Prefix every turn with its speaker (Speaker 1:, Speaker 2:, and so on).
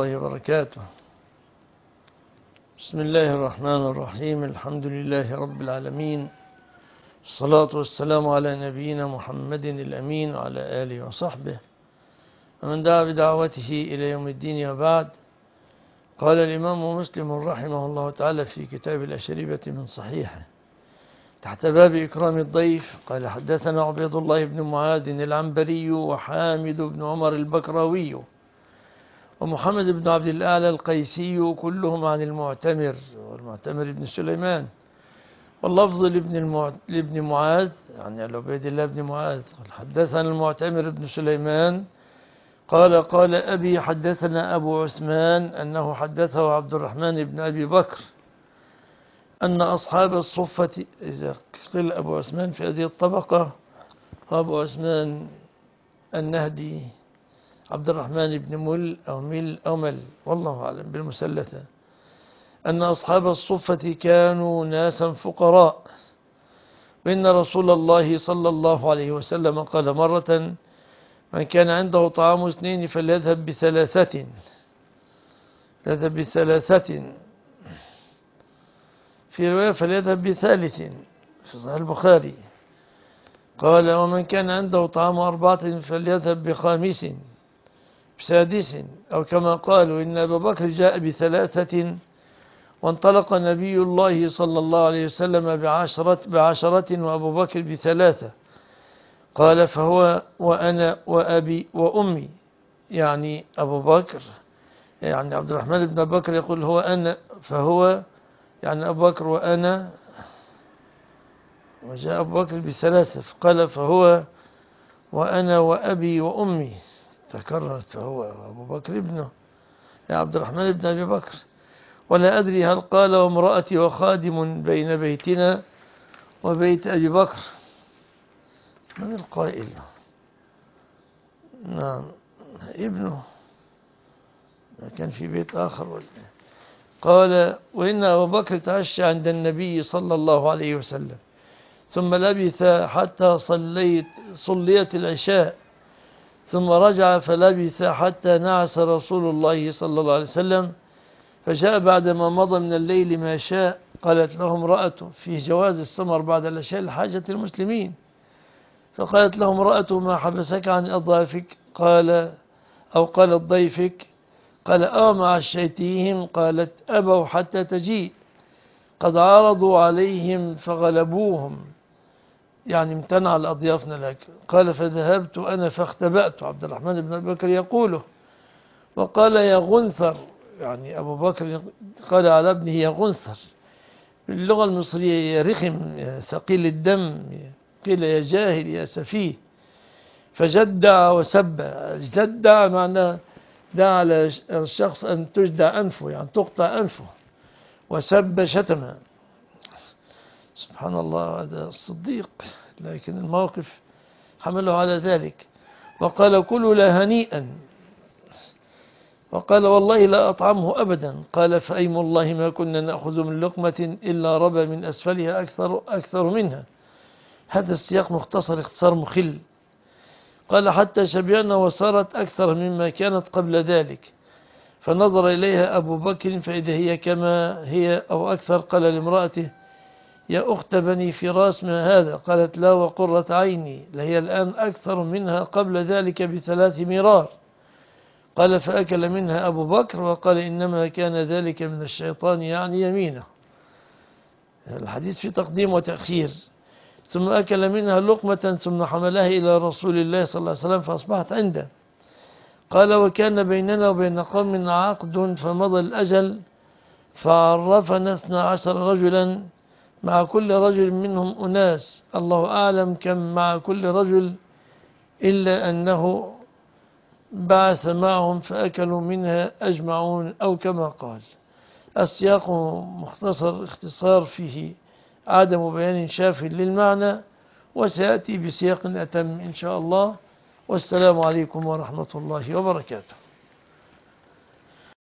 Speaker 1: الله وبركاته. بسم الله الرحمن الرحيم. الحمد لله رب العالمين، الصلاة والسلام على نبينا محمد الأمين وعلى آله وصحبه ومن دعا بدعوته إلى يوم الدين. وبعد، قال الإمام مسلم رحمه الله تعالى في كتاب الأشربة من صحيحه تحت باب إكرام الضيف، قال: حدثنا عبيد الله بن معاذ العنبري وحامد بن عمر البكراوي ومحمد بن عبد الأعلى القيسي كلهم عن المعتمر والمعتمر بن سليمان، واللفظ لابن معاذ يعني عبيد الله بن معاذ قال: حدثنا المعتمر بن سليمان قال أبي حدثنا أبو عثمان أنه حدثه عبد الرحمن بن أبي بكر أن أصحاب الصفة، إذا قيل أبو عثمان في هذه الطبقة أبو عثمان النهدي عبد الرحمن بن مل أو مل والله أعلم بالمثلثة، أن أصحاب الصفة كانوا ناسا فقراء، وإن رسول الله صلى الله عليه وسلم قال مرة: من كان عنده طعام اثنين فليذهب بثلاثة، في رواية فليذهب بثالث في صحيح البخاري. قال: ومن كان عنده طعام أربعة فليذهب بخامس بسادس، أو كما قالوا: إن أبا بكر جاء بثلاثة وانطلق نبي الله صلى الله عليه وسلم بعشرة وأبو بكر بثلاثة. قال: فهو وأنا وأبي وأمي، يعني أبو بكر، يعني عبد الرحمن بن أبي بكر يقول هو أنا، فهو يعني أبو بكر وأنا، وجاء أبو بكر بثلاثة فقال: فهو وأنا وأبي وأمي، تكررت فهو أبو بكر ابنه يا عبد الرحمن بن أبي بكر. ولا أدري هل قال وامرأتي وخادم بين بيتنا وبيت أبي بكر. من القائل؟ نعم، ابنه كان في بيت آخر. قال: وإن أبو بكر تعشى عند النبي صلى الله عليه وسلم ثم لبث حتى صليت العشاء، ثم رجع فلبث حتى نعس رسول الله صلى الله عليه وسلم، فجاء بعدما مضى من الليل ما شاء. قالت له امرأته في جواز السمر بعد العشاء لحاجة المسلمين، فقالت له امرأته: ما حبسك عن أضيافك؟ قالت ضيفك. قال: مع عشيتيهم؟ قالت: أبوا حتى تجيء، قد عارضوا عليهم فغلبوهم، يعني امتنع الأضيافنا لك. قال: فذهبت أنا فاختبأت. عبد الرحمن بن أبي بكر يقوله. وقال: يا غنثر، يعني أبو بكر قال على ابنه يا غنثر، باللغة المصرية يا رخم، يا ثقيل الدم، قيل يا جاهل يا سفيه. فجدع وسب. جدع معناه دعا على الشخص أن تجدع أنفه، يعني تقطع أنفه، وسب شتم. سبحان الله، هذا الصديق، لكن الموقف حمله على ذلك. وقال: كلوا لا هنيئا. وقال: والله لا أطعمه أبدا. قال: فأيم الله ما كنا نأخذ من لقمة إلا ربى من أسفلها أكثر منها. هذا السياق مختصر اختصار مخل. قال: حتى شبعنا وصارت أكثر مما كانت قبل ذلك، فنظر إليها أبو بكر فإذا هي كما هي أو أكثر. قال لامرأته: يا أخت بني فراس ما هذا؟ قالت: لا وقرة عيني، لهي الآن أكثر منها قبل ذلك ب3 مرار. قال: فأكل منها أبو بكر وقال: إنما كان ذلك من الشيطان، يعني يمينه. الحديث في تقديم وتأخير. ثم أكل منها لقمة ثم حملها إلى رسول الله صلى الله عليه وسلم فأصبحت عنده. قال: وكان بيننا وبين قوم عقد فمضى الأجل، فعرفنا 12 رجلا، مع كل رجل منهم أناس، الله أعلم كم مع كل رجل، إلا أنه بعث معهم فأكلوا منها أجمعون، أو كما قال. السياق مختصر اختصار فيه عدم بيان شاف للمعنى، وسيأتي بسياق أتم إن شاء الله. والسلام عليكم ورحمة الله وبركاته.